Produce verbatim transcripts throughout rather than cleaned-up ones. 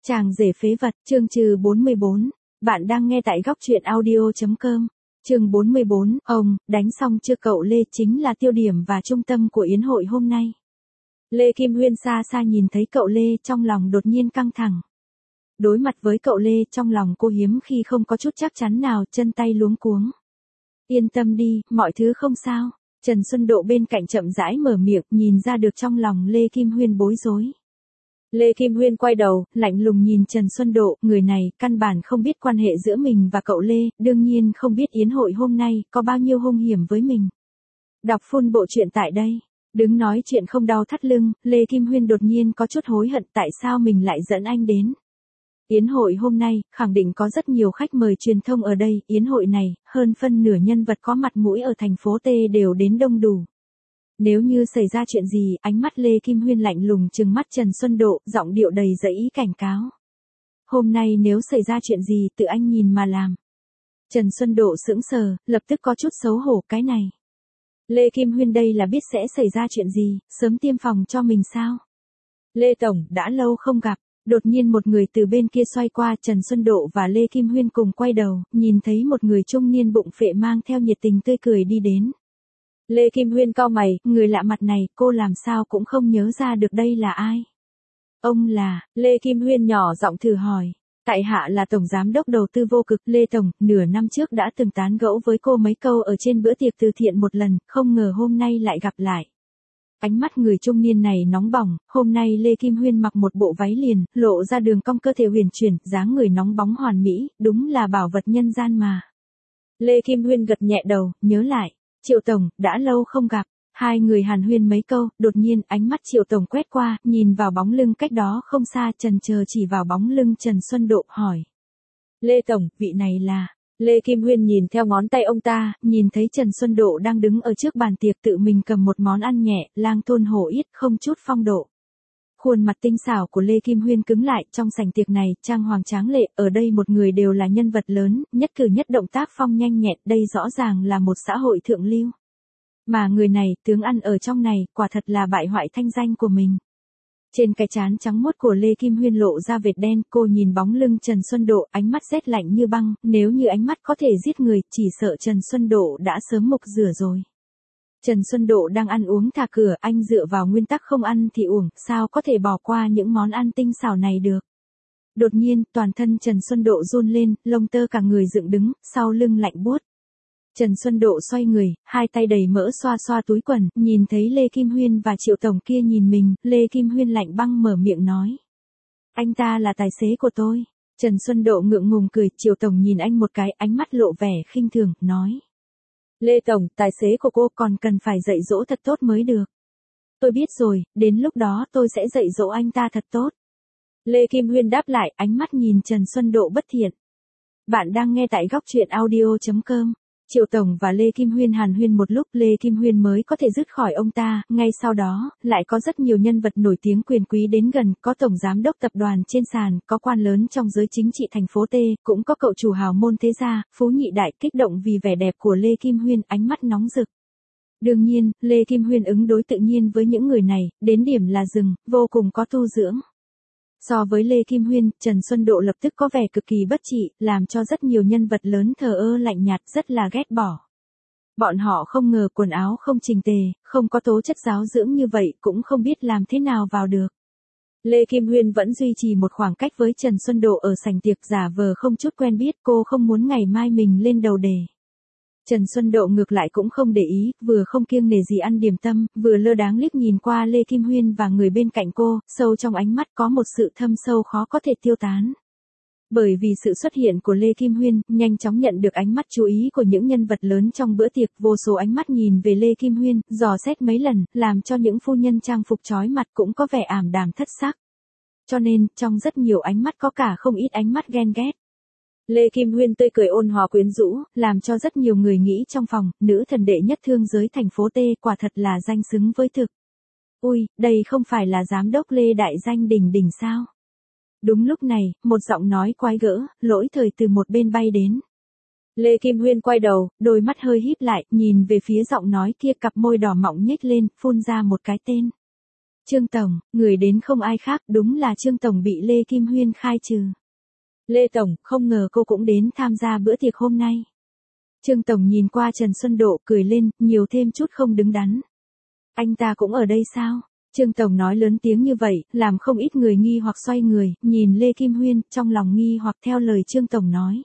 Chàng rể phế vật, chương trừ bốn mươi bốn. Bạn đang nghe tại góc truyện audio chấm com. Chương bốn mươi bốn, ông, đánh xong chưa cậu Lê chính là tiêu điểm và trung tâm của yến hội hôm nay. Lê Kim Huyên xa xa nhìn thấy cậu Lê trong lòng đột nhiên căng thẳng. Đối mặt với cậu Lê trong lòng cô hiếm khi không có chút chắc chắn nào, chân tay luống cuống. Yên tâm đi, mọi thứ không sao. Trần Xuân Độ bên cạnh chậm rãi mở miệng, nhìn ra được trong lòng Lê Kim Huyên bối rối. Lê Kim Huyên quay đầu, lạnh lùng nhìn Trần Xuân Độ, người này, căn bản không biết quan hệ giữa mình và cậu Lê, đương nhiên không biết yến hội hôm nay, có bao nhiêu hung hiểm với mình. Đọc full bộ truyện tại đây. Đứng nói chuyện không đau thắt lưng, Lê Kim Huyên đột nhiên có chút hối hận tại sao mình lại dẫn anh đến. Yến hội hôm nay, khẳng định có rất nhiều khách mời truyền thông ở đây, yến hội này, hơn phân nửa nhân vật có mặt mũi ở thành phố T đều đến đông đủ. Nếu như xảy ra chuyện gì, ánh mắt Lê Kim Huyên lạnh lùng trừng mắt Trần Xuân Độ, giọng điệu đầy dẫy ý cảnh cáo. Hôm nay nếu xảy ra chuyện gì, tự anh nhìn mà làm. Trần Xuân Độ sững sờ, lập tức có chút xấu hổ, cái này. Lê Kim Huyên đây là biết sẽ xảy ra chuyện gì, sớm tiêm phòng cho mình sao? Lê Tổng, đã lâu không gặp. Đột nhiên một người từ bên kia xoay qua, Trần Xuân Độ và Lê Kim Huyên cùng quay đầu, nhìn thấy một người trung niên bụng phệ mang theo nhiệt tình tươi cười đi đến. Lê Kim Huyên cau mày, người lạ mặt này, cô làm sao cũng không nhớ ra được đây là ai. Ông là, Lê Kim Huyên nhỏ giọng thử hỏi. Tại hạ là Tổng Giám đốc Đầu tư Vô Cực, Lê Tổng, nửa năm trước đã từng tán gẫu với cô mấy câu ở trên bữa tiệc từ thiện một lần, không ngờ hôm nay lại gặp lại. Ánh mắt người trung niên này nóng bỏng, hôm nay Lê Kim Huyên mặc một bộ váy liền, lộ ra đường cong cơ thể huyền chuyển, dáng người nóng bóng hoàn mỹ, đúng là bảo vật nhân gian mà. Lê Kim Huyên gật nhẹ đầu, nhớ lại. Triệu Tổng, đã lâu không gặp. Hai người hàn huyên mấy câu, đột nhiên ánh mắt Triệu Tổng quét qua, nhìn vào bóng lưng cách đó không xa, chần chờ chỉ vào bóng lưng Trần Xuân Độ, hỏi. Lê Tổng, vị này là... Lê Kim Huyên nhìn theo ngón tay ông ta, nhìn thấy Trần Xuân Độ đang đứng ở trước bàn tiệc tự mình cầm một món ăn nhẹ, lang thôn hổ yết, không chút phong độ. Khuôn mặt tinh xảo của Lê Kim Huyên cứng lại, trong sảnh tiệc này, trang hoàng tráng lệ, ở đây một người đều là nhân vật lớn, nhất cử nhất động tác phong nhanh nhẹn, đây rõ ràng là một xã hội thượng lưu. Mà người này, tướng ăn ở trong này, quả thật là bại hoại thanh danh của mình. Trên cái trán trắng muốt của Lê Kim Huyên lộ ra vệt đen, cô nhìn bóng lưng Trần Xuân Độ, ánh mắt rét lạnh như băng, nếu như ánh mắt có thể giết người, chỉ sợ Trần Xuân Độ đã sớm mục rửa rồi. Trần Xuân Độ đang ăn uống thả cửa, anh dựa vào nguyên tắc không ăn thì uổng, sao có thể bỏ qua những món ăn tinh xảo này được. Đột nhiên, toàn thân Trần Xuân Độ run lên, lông tơ cả người dựng đứng, sau lưng lạnh buốt. Trần Xuân Độ xoay người, hai tay đầy mỡ xoa xoa túi quần, nhìn thấy Lê Kim Huyên và Triệu Tổng kia nhìn mình, Lê Kim Huyên lạnh băng mở miệng nói. Anh ta là tài xế của tôi. Trần Xuân Độ ngượng ngùng cười, Triệu Tổng nhìn anh một cái, ánh mắt lộ vẻ khinh thường, nói. Lê Tổng, tài xế của cô còn cần phải dạy dỗ thật tốt mới được. Tôi biết rồi, đến lúc đó tôi sẽ dạy dỗ anh ta thật tốt. Lê Kim Huyên đáp lại, ánh mắt nhìn Trần Xuân Độ bất thiện. Bạn đang nghe tại góc truyện audio chấm com. Triệu Tổng và Lê Kim Huyên hàn huyên một lúc, Lê Kim Huyên mới có thể dứt khỏi ông ta, ngay sau đó, lại có rất nhiều nhân vật nổi tiếng quyền quý đến gần, có Tổng Giám đốc tập đoàn trên sàn, có quan lớn trong giới chính trị thành phố T, cũng có cậu chủ hào môn thế gia, Phú Nhị Đại, kích động vì vẻ đẹp của Lê Kim Huyên, ánh mắt nóng rực. Đương nhiên, Lê Kim Huyên ứng đối tự nhiên với những người này, đến điểm là dừng, vô cùng có tu dưỡng. So với Lê Kim Huyên, Trần Xuân Độ lập tức có vẻ cực kỳ bất trị, làm cho rất nhiều nhân vật lớn thờ ơ lạnh nhạt, rất là ghét bỏ. Bọn họ không ngờ quần áo không chỉnh tề, không có tố chất giáo dưỡng như vậy, cũng không biết làm thế nào vào được. Lê Kim Huyên vẫn duy trì một khoảng cách với Trần Xuân Độ ở sảnh tiệc, giả vờ không chút quen biết, cô không muốn ngày mai mình lên đầu đề. Trần Xuân Độ ngược lại cũng không để ý, vừa không kiêng nể gì ăn điểm tâm, vừa lơ đãng liếc nhìn qua Lê Kim Huyên và người bên cạnh cô, sâu trong ánh mắt có một sự thâm sâu khó có thể tiêu tán. Bởi vì sự xuất hiện của Lê Kim Huyên, nhanh chóng nhận được ánh mắt chú ý của những nhân vật lớn trong bữa tiệc, vô số ánh mắt nhìn về Lê Kim Huyên, dò xét mấy lần, làm cho những phu nhân trang phục chói mặt cũng có vẻ ảm đạm thất sắc. Cho nên, trong rất nhiều ánh mắt có cả không ít ánh mắt ghen ghét. Lê Kim Huyên tươi cười ôn hòa quyến rũ, làm cho rất nhiều người nghĩ trong phòng, nữ thần đệ nhất thương giới thành phố T, quả thật là danh xứng với thực. Ui, đây không phải là giám đốc Lê đại danh đỉnh đỉnh sao? Đúng lúc này, một giọng nói quái gỡ, lỗi thời từ một bên bay đến. Lê Kim Huyên quay đầu, đôi mắt hơi híp lại, nhìn về phía giọng nói kia, cặp môi đỏ mọng nhếch lên, phun ra một cái tên. Trương Tổng, người đến không ai khác, đúng là Trương Tổng bị Lê Kim Huyên khai trừ. Lê Tổng, không ngờ cô cũng đến tham gia bữa tiệc hôm nay. Trương Tổng nhìn qua Trần Xuân Độ cười lên, nhiều thêm chút không đứng đắn. Anh ta cũng ở đây sao? Trương Tổng nói lớn tiếng như vậy, làm không ít người nghi hoặc xoay người, nhìn Lê Kim Huyên, trong lòng nghi hoặc theo lời Trương Tổng nói.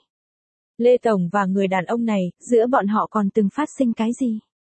Lê Tổng và người đàn ông này, giữa bọn họ còn từng phát sinh cái gì?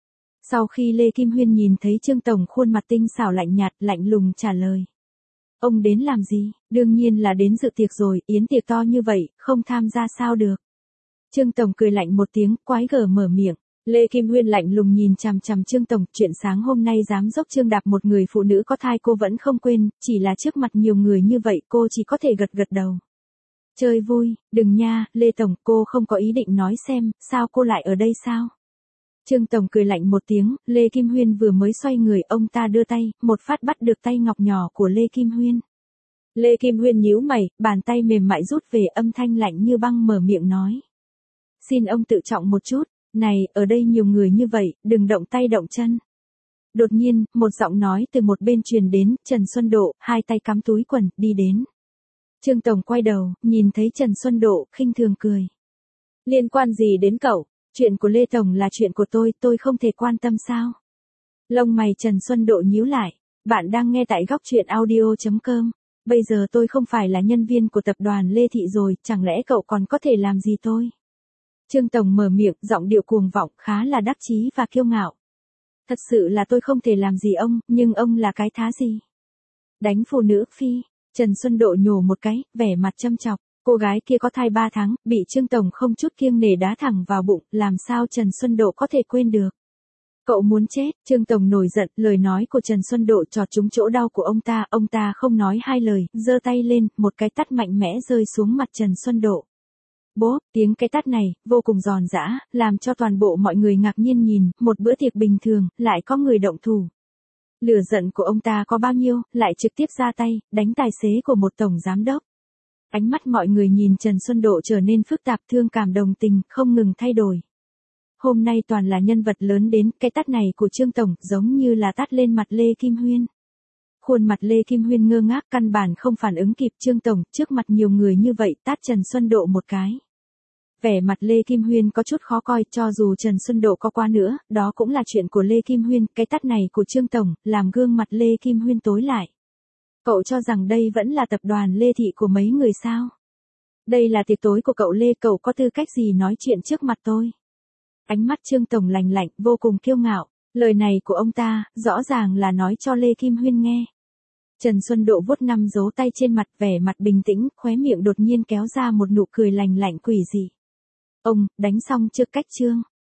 Sau khi Lê Kim Huyên nhìn thấy Trương Tổng khuôn mặt tinh xảo lạnh nhạt, lạnh lùng trả lời. Ông đến làm gì? Đương nhiên là đến dự tiệc rồi, yến tiệc to như vậy, không tham gia sao được. Trương Tổng cười lạnh một tiếng, quái gở mở miệng. Lê Kim Huyên lạnh lùng nhìn chằm chằm Trương Tổng, chuyện sáng hôm nay dám dốc Trương đạp một người phụ nữ có thai cô vẫn không quên, chỉ là trước mặt nhiều người như vậy cô chỉ có thể gật gật đầu. Chơi vui, đừng nha, Lê Tổng, cô không có ý định nói xem, sao cô lại ở đây sao? Trương Tổng cười lạnh một tiếng, Lê Kim Huyên vừa mới xoay người, ông ta đưa tay, một phát bắt được tay ngọc nhỏ của Lê Kim Huyên. Lê Kim Huyên nhíu mày, bàn tay mềm mại rút về, âm thanh lạnh như băng mở miệng nói. Xin ông tự trọng một chút, này, ở đây nhiều người như vậy, đừng động tay động chân. Đột nhiên, một giọng nói từ một bên truyền đến, Trần Xuân Độ, hai tay cắm túi quần, đi đến. Trương Tổng quay đầu, nhìn thấy Trần Xuân Độ, khinh thường cười. Liên quan gì đến cậu? Chuyện của Lê Tổng là chuyện của tôi, tôi không thể quan tâm sao? Lông mày Trần Xuân Độ nhíu lại. Bạn đang nghe tại góc truyện audio chấm com. Bây giờ tôi không phải là nhân viên của tập đoàn Lê Thị rồi, chẳng lẽ cậu còn có thể làm gì tôi? Trương Tổng mở miệng, giọng điệu cuồng vọng, khá là đắc chí và kiêu ngạo. Thật sự là tôi không thể làm gì ông, nhưng ông là cái thá gì? Đánh phụ nữ phi. Trần Xuân Độ nhổ một cái, vẻ mặt châm chọc. Cô gái kia có thai ba tháng, bị Trương Tổng không chút kiêng nể đá thẳng vào bụng, làm sao Trần Xuân Độ có thể quên được. Cậu muốn chết, Trương Tổng nổi giận, lời nói của Trần Xuân Độ chọt trúng chỗ đau của ông ta, ông ta không nói hai lời, giơ tay lên, một cái tát mạnh mẽ rơi xuống mặt Trần Xuân Độ. Bố, tiếng cái tát này, vô cùng giòn giã, làm cho toàn bộ mọi người ngạc nhiên nhìn, một bữa tiệc bình thường, lại có người động thủ. Lửa giận của ông ta có bao nhiêu, lại trực tiếp ra tay, đánh tài xế của một tổng giám đốc. Ánh mắt mọi người nhìn Trần Xuân Độ trở nên phức tạp, thương cảm đồng tình, không ngừng thay đổi. Hôm nay toàn là nhân vật lớn đến, cái tát này của Trương Tổng giống như là tát lên mặt Lê Kim Huyên. Khuôn mặt Lê Kim Huyên ngơ ngác, căn bản không phản ứng kịp. Trương Tổng, trước mặt nhiều người như vậy, tát Trần Xuân Độ một cái. Vẻ mặt Lê Kim Huyên có chút khó coi, cho dù Trần Xuân Độ có qua nữa, đó cũng là chuyện của Lê Kim Huyên, cái tát này của Trương Tổng, làm gương mặt Lê Kim Huyên tối lại. Cậu cho rằng đây vẫn là tập đoàn Lê Thị của mấy người sao? Đây là tiệc tối của cậu Lê, cậu có tư cách gì nói chuyện trước mặt tôi? Ánh mắt Trương Tổng lạnh lạnh, vô cùng kiêu ngạo, lời này của ông ta, rõ ràng là nói cho Lê Kim Huyên nghe. Trần Xuân Độ vuốt năm dấu tay trên mặt, vẻ mặt bình tĩnh, khóe miệng đột nhiên kéo ra một nụ cười lành lạnh quỷ dị. Ông, đánh xong chưa cách Trương?